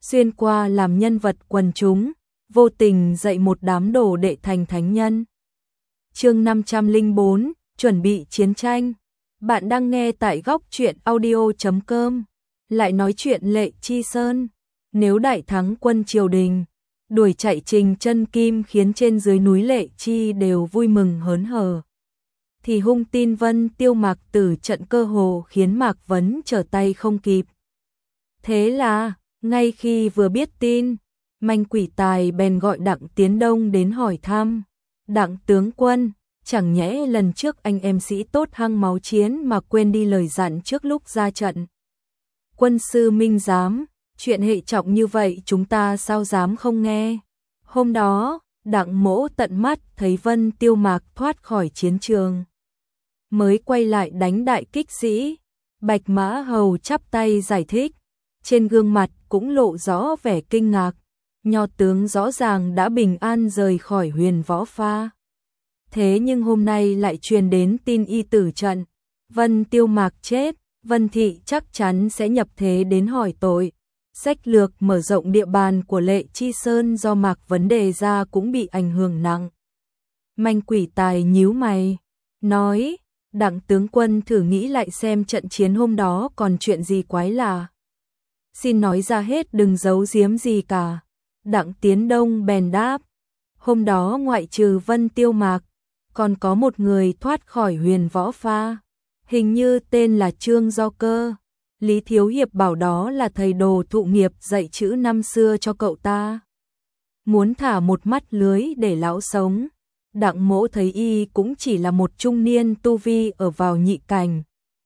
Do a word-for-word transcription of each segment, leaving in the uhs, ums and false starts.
xuyên qua làm nhân vật quần chúng, vô tình dạy một đám đồ đệ thành thánh nhân. Chương năm trăm lẻ bốn, chuẩn bị chiến tranh. Bạn đang nghe tại góc truyện audio chấm com. Lại nói chuyện Lệ Chi Sơn, nếu đại thắng quân triều đình, đuổi chạy Trình Chân Kim khiến trên dưới núi Lệ Chi đều vui mừng hớn hở, thì hung tin Vân Tiêu Mạc Tử trận cơ hồ khiến Mạc Vấn trở tay không kịp. Thế là, ngay khi vừa biết tin, Manh Quỷ Tài bèn gọi Đặng Tiến Đông đến hỏi thăm. Đặng tướng quân, chẳng nhẽ lần trước anh em sĩ tốt hăng máu chiến mà quên đi lời dặn trước lúc ra trận. Quân sư Minh dám, chuyện hệ trọng như vậy chúng ta sao dám không nghe. Hôm đó, Đặng Mỗ tận mắt thấy Vân Tiêu Mạc thoát khỏi chiến trường, mới quay lại đánh đại kích sĩ. Bạch Mã Hầu chắp tay giải thích, trên gương mặt cũng lộ rõ vẻ kinh ngạc. Nho tướng rõ ràng đã bình an rời khỏi Huyền Võ Pha, thế nhưng hôm nay lại truyền đến tin y tử trận, Vân Tiêu Mạc chết. Vân Thị chắc chắn sẽ nhập thế đến hỏi tội. Sách lược mở rộng địa bàn của Lệ Chi Sơn do Mạc Vấn đề ra cũng bị ảnh hưởng nặng. Manh Quỷ Tài nhíu mày, nói, Đặng tướng quân thử nghĩ lại xem trận chiến hôm đó còn chuyện gì quái lạ. Xin nói ra hết, đừng giấu giếm gì cả. Đặng Tiến Đông bèn đáp, hôm đó ngoại trừ Vân Tiêu Mạc, còn có một người thoát khỏi Huyền Võ Pha, hình như tên là Trương Do Cơ. Lý Thiếu Hiệp bảo đó là thầy đồ thụ nghiệp dạy chữ năm xưa cho cậu ta, muốn thả một mắt lưới để lão sống. Đặng Mỗ thấy y cũng chỉ là một trung niên tu vi ở vào nhị cảnh,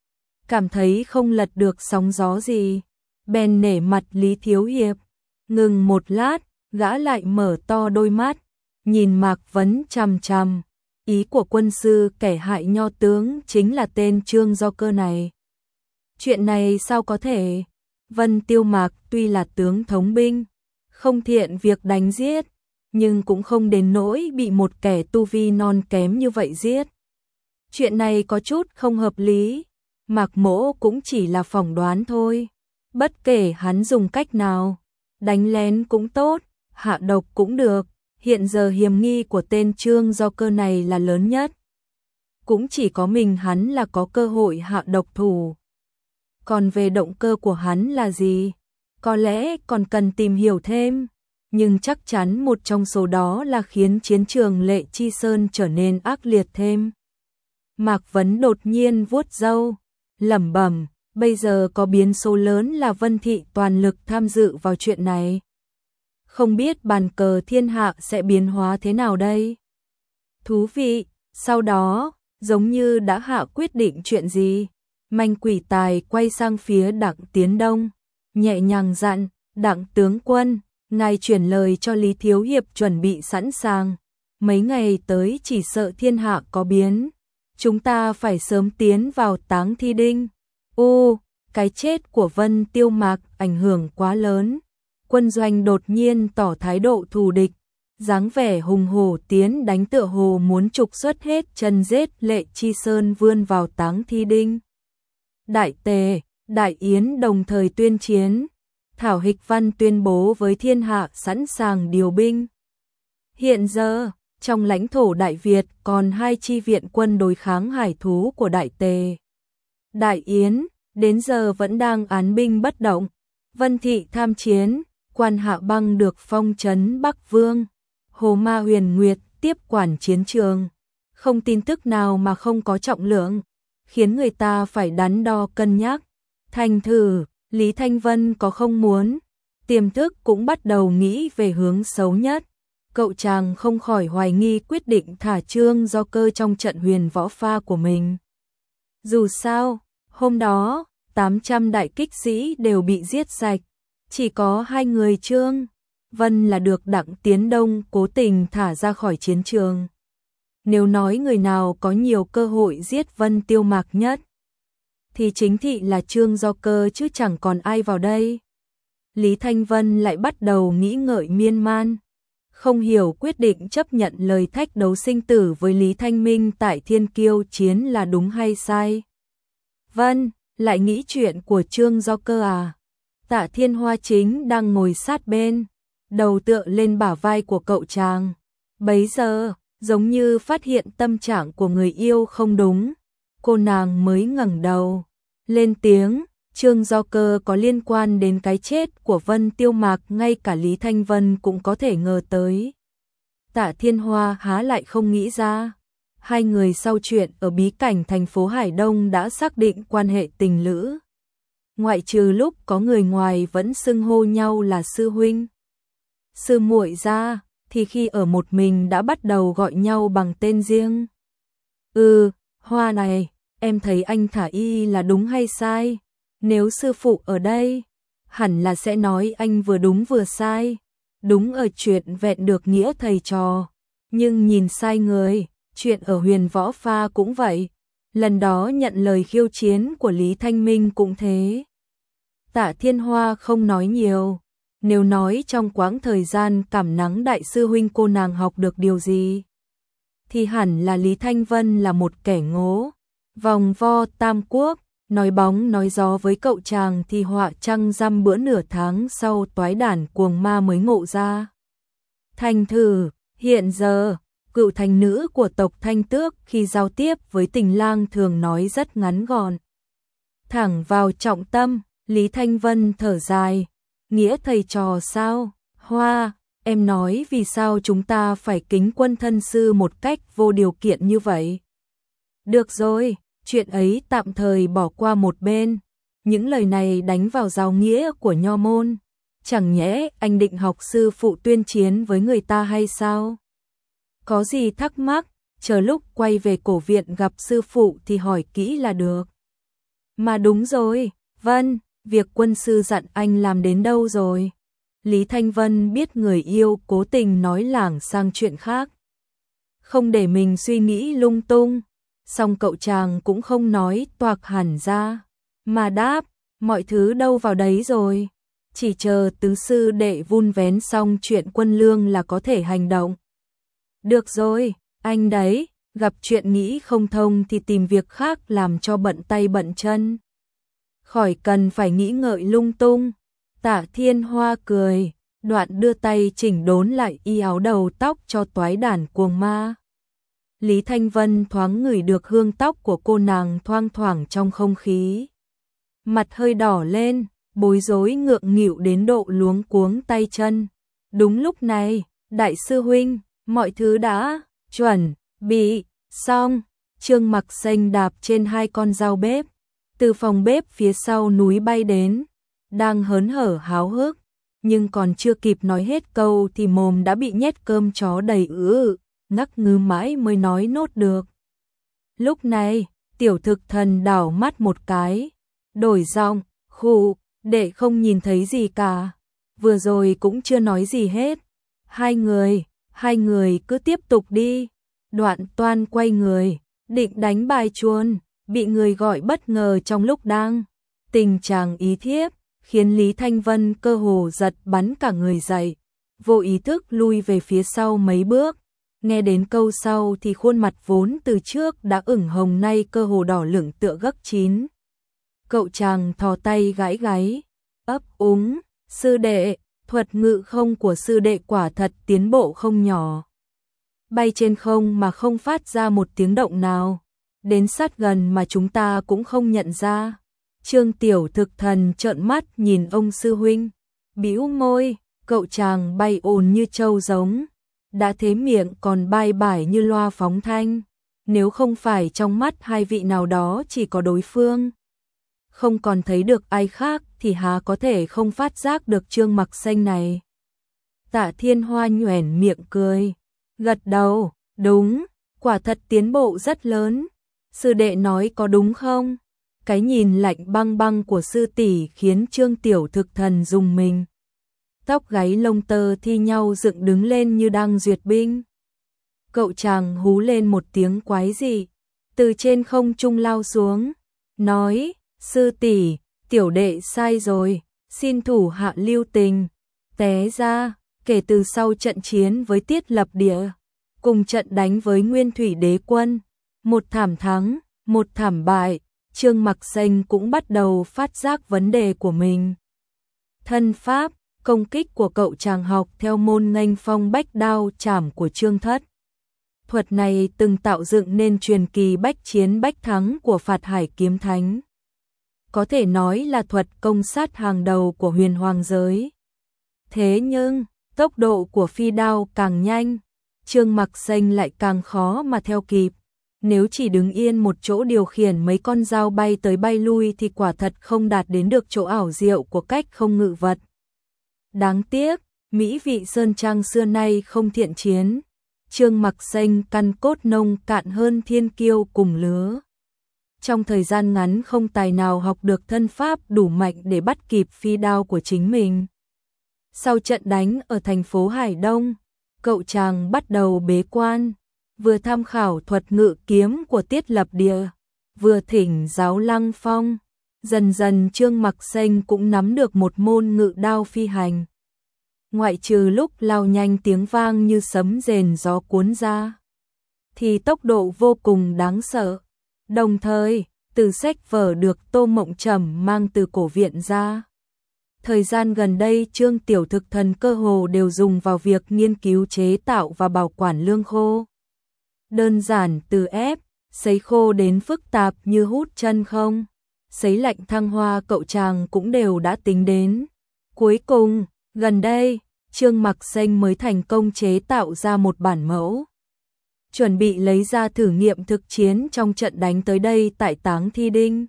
cảm thấy không lật được sóng gió gì, bèn nể mặt Lý Thiếu Hiệp. Ngừng một lát, gã lại mở to đôi mắt, nhìn Mạc Vấn chằm chằm. Ý của quân sư kẻ hại nho tướng chính là tên Trương Do Cơ này. Chuyện này sao có thể? Vân Tiêu Mạc tuy là tướng thống binh, không thiện việc đánh giết, nhưng cũng không đến nỗi bị một kẻ tu vi non kém như vậy giết. Chuyện này có chút không hợp lý. Mạc Mỗ cũng chỉ là phỏng đoán thôi. Bất kể hắn dùng cách nào, đánh lén cũng tốt, hạ độc cũng được, hiện giờ hiểm nghi của tên Trương Do Cơ này là lớn nhất. Cũng chỉ có mình hắn là có cơ hội hạ độc thủ. Còn về động cơ của hắn là gì, có lẽ còn cần tìm hiểu thêm, nhưng chắc chắn một trong số đó là khiến chiến trường Lệ Chi Sơn trở nên ác liệt thêm. Mạc Vấn đột nhiên vuốt râu, lẩm bẩm, bây giờ có biến số lớn là Vân Thị toàn lực tham dự vào chuyện này. Không biết bàn cờ thiên hạ sẽ biến hóa thế nào đây? Thú vị. Sau đó, giống như đã hạ quyết định chuyện gì, Manh Quỷ Tài quay sang phía Đặng Tiến Đông, nhẹ nhàng dặn, Đặng tướng quân, ngài chuyển lời cho Lý Thiếu Hiệp chuẩn bị sẵn sàng. Mấy ngày tới chỉ sợ thiên hạ có biến, chúng ta phải sớm tiến vào táng thi đinh. Ô, cái chết của Vân Tiêu Mạc ảnh hưởng quá lớn. Quân doanh đột nhiên tỏ thái độ thù địch, dáng vẻ hùng hổ tiến đánh tựa hồ muốn trục xuất hết chân giết Lệ Chi Sơn vươn vào táng thi đinh. Đại Tề, Đại Yến đồng thời tuyên chiến, Thảo Hịch Văn tuyên bố với thiên hạ sẵn sàng điều binh. Hiện giờ, trong lãnh thổ Đại Việt còn hai chi viện quân đối kháng hải thú của Đại Tề. Đại Yến, đến giờ vẫn đang án binh bất động. Vân Thị tham chiến, Quan Hạ Băng được phong trấn Bắc Vương. Hồ Ma Huyền Nguyệt tiếp quản chiến trường. Không tin tức nào mà không có trọng lượng, khiến người ta phải đắn đo cân nhắc. Thành thử, Lý Thanh Vân có không muốn, tiềm thức cũng bắt đầu nghĩ về hướng xấu nhất. Cậu chàng không khỏi hoài nghi quyết định thả Trương Do Cơ trong trận Huyền Võ Pha của mình. Dù sao, hôm đó, tám trăm đại kích sĩ đều bị giết sạch, chỉ có hai người Trương Vân là được Đặng Tiến Đông cố tình thả ra khỏi chiến trường. Nếu nói người nào có nhiều cơ hội giết Vân Tiêu Mạc nhất, thì chính thị là Trương Do Cơ chứ chẳng còn ai vào đây. Lý Thanh Vân lại bắt đầu nghĩ ngợi miên man, không hiểu quyết định chấp nhận lời thách đấu sinh tử với Lý Thanh Minh tại Thiên Kiêu chiến là đúng hay sai. Vân, lại nghĩ chuyện của Trương Do Cơ à? Tạ Thiên Hoa chính đang ngồi sát bên, đầu tựa lên bả vai của cậu chàng. Bấy giờ, giống như phát hiện tâm trạng của người yêu không đúng, cô nàng mới ngẩng đầu, lên tiếng, Trương Do Cơ có liên quan đến cái chết của Vân Tiêu Mạc, ngay cả Lý Thanh Vân cũng có thể ngờ tới. Tạ Thiên Hoa há lại không nghĩ ra, hai người sau chuyện ở bí cảnh thành phố Hải Đông đã xác định quan hệ tình lữ. Ngoại trừ lúc có người ngoài vẫn xưng hô nhau là sư huynh, sư muội ra, thì khi ở một mình đã bắt đầu gọi nhau bằng tên riêng. Ừ, Hoa này, em thấy anh thả y là đúng hay sai? Nếu sư phụ ở đây, hẳn là sẽ nói anh vừa đúng vừa sai. Đúng ở chuyện vẹn được nghĩa thầy trò, nhưng nhìn sai người, chuyện ở Huyền Võ Pha cũng vậy. Lần đó nhận lời khiêu chiến của Lý Thanh Minh cũng thế. Tạ Thiên Hoa không nói nhiều. Nếu nói trong quãng thời gian cảm nắng đại sư huynh cô nàng học được điều gì, thì hẳn là Lý Thanh Vân là một kẻ ngố. Vòng vo tam quốc, nói bóng nói gió với cậu chàng thì họa trăng răm bữa nửa tháng sau toái đản cuồng ma mới ngộ ra. Thành thử, hiện giờ, cựu thành nữ của tộc Thanh Tước khi giao tiếp với tình lang thường nói rất ngắn gọn. Thẳng vào trọng tâm, Lý Thanh Vân thở dài. Nghĩa thầy trò sao? Hoa, em nói vì sao chúng ta phải kính quân thân sư một cách vô điều kiện như vậy? Được rồi, chuyện ấy tạm thời bỏ qua một bên. Những lời này đánh vào giáo nghĩa của nho môn. Chẳng nhẽ anh định học sư phụ tuyên chiến với người ta hay sao? Có gì thắc mắc, chờ lúc quay về cổ viện gặp sư phụ thì hỏi kỹ là được. Mà đúng rồi, Vân, việc quân sư dặn anh làm đến đâu rồi? Lý Thanh Vân biết người yêu cố tình nói lảng sang chuyện khác, không để mình suy nghĩ lung tung, song cậu chàng cũng không nói toạc hẳn ra, mà đáp, mọi thứ đâu vào đấy rồi, chỉ chờ tứ sư đệ vun vén xong chuyện quân lương là có thể hành động. Được rồi, anh đấy, gặp chuyện nghĩ không thông thì tìm việc khác làm cho bận tay bận chân. Khỏi cần phải nghĩ ngợi lung tung. Tạ Thiên Hoa cười, đoạn đưa tay chỉnh đốn lại y áo đầu tóc cho toái đản cuồng ma. Lý Thanh Vân thoáng ngửi được hương tóc của cô nàng thoang thoảng trong không khí. Mặt hơi đỏ lên, bối rối ngượng nghịu đến độ luống cuống tay chân. Đúng lúc này, đại sư huynh, mọi thứ đã chuẩn bị xong. Trương Mặc Xanh đạp trên hai con dao bếp, từ phòng bếp phía sau núi bay đến, đang hớn hở háo hức, nhưng còn chưa kịp nói hết câu thì mồm đã bị nhét cơm chó đầy ứ, ngắc ngứ mãi mới nói nốt được. Lúc này, tiểu thực thần đảo mắt một cái, đổi giọng, khụ, để không nhìn thấy gì cả, vừa rồi cũng chưa nói gì hết. Hai người, hai người cứ tiếp tục đi. Đoạn Toan quay người, định đánh bài chuông, bị người gọi bất ngờ trong lúc đang tình trạng ý thiếp, khiến Lý Thanh Vân cơ hồ giật bắn cả người dậy, vô ý thức lui về phía sau mấy bước. Nghe đến câu sau thì khuôn mặt vốn từ trước đã ửng hồng nay cơ hồ đỏ lửng tựa gấc chín. Cậu chàng thò tay gãi gáy, ấp úng, sư đệ, thuật ngự không của sư đệ quả thật tiến bộ không nhỏ. Bay trên không mà không phát ra một tiếng động nào, đến sát gần mà chúng ta cũng không nhận ra. Trương Tiểu Thực Thần trợn mắt nhìn ông sư huynh, bĩu môi, cậu chàng bay ồn như trâu giống, đã thế miệng còn bay bải như loa phóng thanh, nếu không phải trong mắt hai vị nào đó chỉ có đối phương, không còn thấy được ai khác thì há có thể không phát giác được Trương Mặc Xanh này. Tạ Thiên Hoa nhoẻn miệng cười, gật đầu, đúng, quả thật tiến bộ rất lớn. Sư đệ nói có đúng không? Cái nhìn lạnh băng băng của sư tỷ khiến Trương Tiểu Thực Thần rùng mình. Tóc gáy lông tơ thi nhau dựng đứng lên như đang duyệt binh. Cậu chàng hú lên một tiếng quái dị, từ trên không trung lao xuống, nói, sư tỷ, tiểu đệ sai rồi, xin thủ hạ lưu tình. Té ra, kể từ sau trận chiến với Tiết Lập Địa, cùng trận đánh với Nguyên Thủy Đế Quân, một thảm thắng, một thảm bại, Trương Mặc Xanh cũng bắt đầu phát giác vấn đề của mình. Thân pháp, công kích của cậu chàng học theo môn nghênh phong bách đao chảm của Trương Thất. Thuật này từng tạo dựng nên truyền kỳ bách chiến bách thắng của Phạt Hải Kiếm Thánh. Có thể nói là thuật công sát hàng đầu của huyền hoàng giới. Thế nhưng, tốc độ của phi đao càng nhanh, Trương Mặc Xanh lại càng khó mà theo kịp. Nếu chỉ đứng yên một chỗ điều khiển mấy con dao bay tới bay lui thì quả thật không đạt đến được chỗ ảo diệu của cách không ngự vật. Đáng tiếc, mỹ vị sơn trang xưa nay không thiện chiến. Trương Mặc Xanh căn cốt nông cạn hơn thiên kiêu cùng lứa. Trong thời gian ngắn không tài nào học được thân pháp đủ mạnh để bắt kịp phi đao của chính mình. Sau trận đánh ở thành phố Hải Đông, cậu chàng bắt đầu bế quan, vừa tham khảo thuật ngự kiếm của Tiết Lập Địa, vừa thỉnh giáo Lăng Phong. Dần dần Trương Mặc Xanh cũng nắm được một môn ngự đao phi hành. Ngoại trừ lúc lao nhanh tiếng vang như sấm rền gió cuốn ra, thì tốc độ vô cùng đáng sợ. Đồng thời, từ sách vở được Tô Mộng Trầm mang từ cổ viện ra. Thời gian gần đây Trương Tiểu Thực Thần cơ hồ đều dùng vào việc nghiên cứu chế tạo và bảo quản lương khô. Đơn giản từ ép, sấy khô đến phức tạp như hút chân không, sấy lạnh thăng hoa cậu chàng cũng đều đã tính đến. Cuối cùng, gần đây, Trương Mặc Xanh mới thành công chế tạo ra một bản mẫu, chuẩn bị lấy ra thử nghiệm thực chiến trong trận đánh tới đây tại Táng Thi Đinh.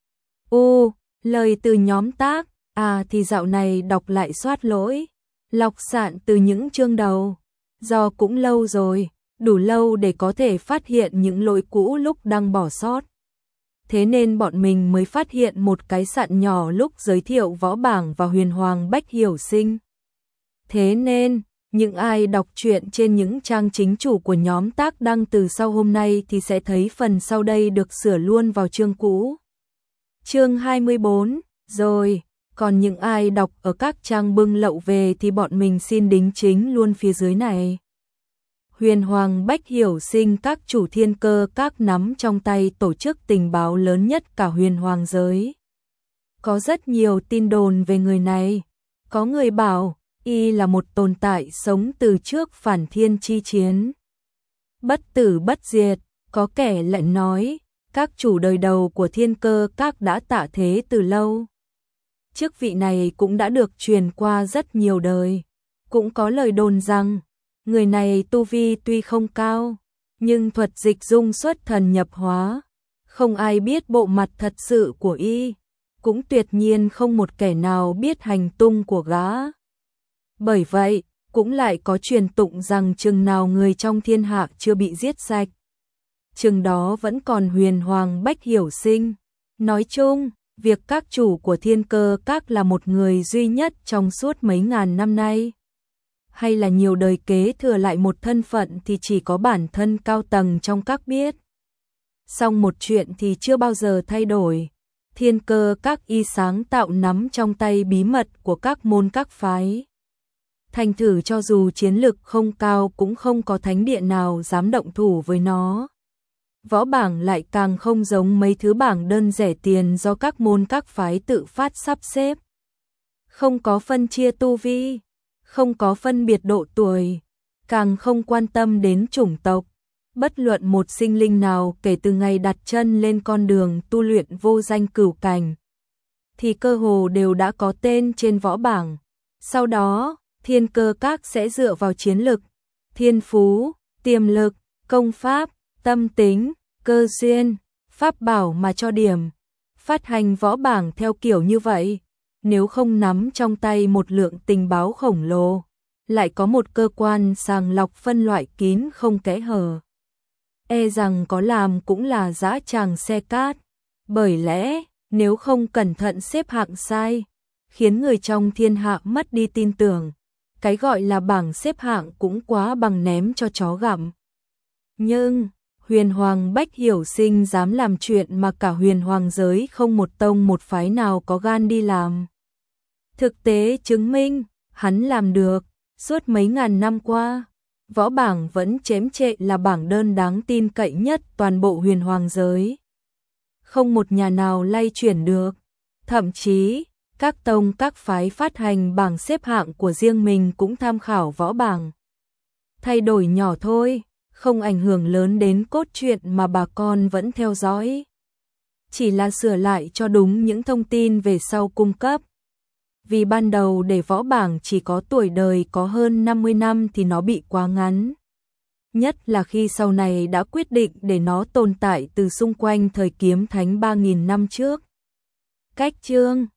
Ô, lời từ nhóm tác, à thì dạo này đọc lại soát lỗi, lọc sạn từ những chương đầu, do cũng lâu rồi, đủ lâu để có thể phát hiện những lỗi cũ lúc đang bỏ sót. Thế nên bọn mình mới phát hiện một cái sạn nhỏ lúc giới thiệu võ bảng và huyền hoàng bách hiểu sinh. Thế nên, những ai đọc truyện trên những trang chính chủ của nhóm tác đăng từ sau hôm nay thì sẽ thấy phần sau đây được sửa luôn vào chương cũ. Chương hai mươi bốn, rồi, còn những ai đọc ở các trang bưng lậu về thì bọn mình xin đính chính luôn phía dưới này. Huyền Hoàng Bách Hiểu Sinh các chủ thiên cơ các nắm trong tay tổ chức tình báo lớn nhất cả huyền hoàng giới. Có rất nhiều tin đồn về người này. Có người bảo, y là một tồn tại sống từ trước phản thiên chi chiến. Bất tử bất diệt, có kẻ lại nói, các chủ đời đầu của thiên cơ các đã tạ thế từ lâu. Chức vị này cũng đã được truyền qua rất nhiều đời. Cũng có lời đồn rằng, người này tu vi tuy không cao, nhưng thuật dịch dung xuất thần nhập hóa. Không ai biết bộ mặt thật sự của y, cũng tuyệt nhiên không một kẻ nào biết hành tung của gã. Bởi vậy, cũng lại có truyền tụng rằng chừng nào người trong thiên hạ chưa bị giết sạch, chừng đó vẫn còn huyền hoàng bách hiểu sinh. Nói chung, việc các chủ của thiên cơ các là một người duy nhất trong suốt mấy ngàn năm nay, hay là nhiều đời kế thừa lại một thân phận thì chỉ có bản thân cao tầng trong các biết. Song một chuyện thì chưa bao giờ thay đổi, thiên cơ các y sáng tạo nắm trong tay bí mật của các môn các phái. Thành thử cho dù chiến lực không cao cũng không có thánh địa nào dám động thủ với nó. Võ bảng lại càng không giống mấy thứ bảng đơn rẻ tiền do các môn các phái tự phát sắp xếp. Không có phân chia tu vi, không có phân biệt độ tuổi, càng không quan tâm đến chủng tộc. Bất luận một sinh linh nào kể từ ngày đặt chân lên con đường tu luyện vô danh cửu cảnh, thì cơ hồ đều đã có tên trên võ bảng. Sau đó, thiên cơ các sẽ dựa vào chiến lực, thiên phú, tiềm lực, công pháp, tâm tính, cơ duyên, pháp bảo mà cho điểm. Phát hành võ bảng theo kiểu như vậy, nếu không nắm trong tay một lượng tình báo khổng lồ, lại có một cơ quan sàng lọc phân loại kín không kẽ hở, e rằng có làm cũng là dã tràng xe cát. Bởi lẽ, nếu không cẩn thận xếp hạng sai, khiến người trong thiên hạ mất đi tin tưởng, cái gọi là bảng xếp hạng cũng quá bằng ném cho chó gặm. Nhưng, huyền hoàng bách hiểu sinh dám làm chuyện mà cả huyền hoàng giới không một tông một phái nào có gan đi làm. Thực tế chứng minh, hắn làm được. Suốt mấy ngàn năm qua, võ bảng vẫn chém trệ là bảng đơn đáng tin cậy nhất toàn bộ huyền hoàng giới. Không một nhà nào lay chuyển được. Thậm chí, Các tông các phái phát hành bảng xếp hạng của riêng mình cũng tham khảo võ bảng. Thay đổi nhỏ thôi, không ảnh hưởng lớn đến cốt truyện mà bà con vẫn theo dõi. Chỉ là sửa lại cho đúng những thông tin về sau cung cấp. Vì ban đầu để võ bảng chỉ có tuổi đời có hơn năm mươi năm thì nó bị quá ngắn. Nhất là khi sau này đã quyết định để nó tồn tại từ xung quanh thời kiếm thánh ba nghìn năm trước. Cách chương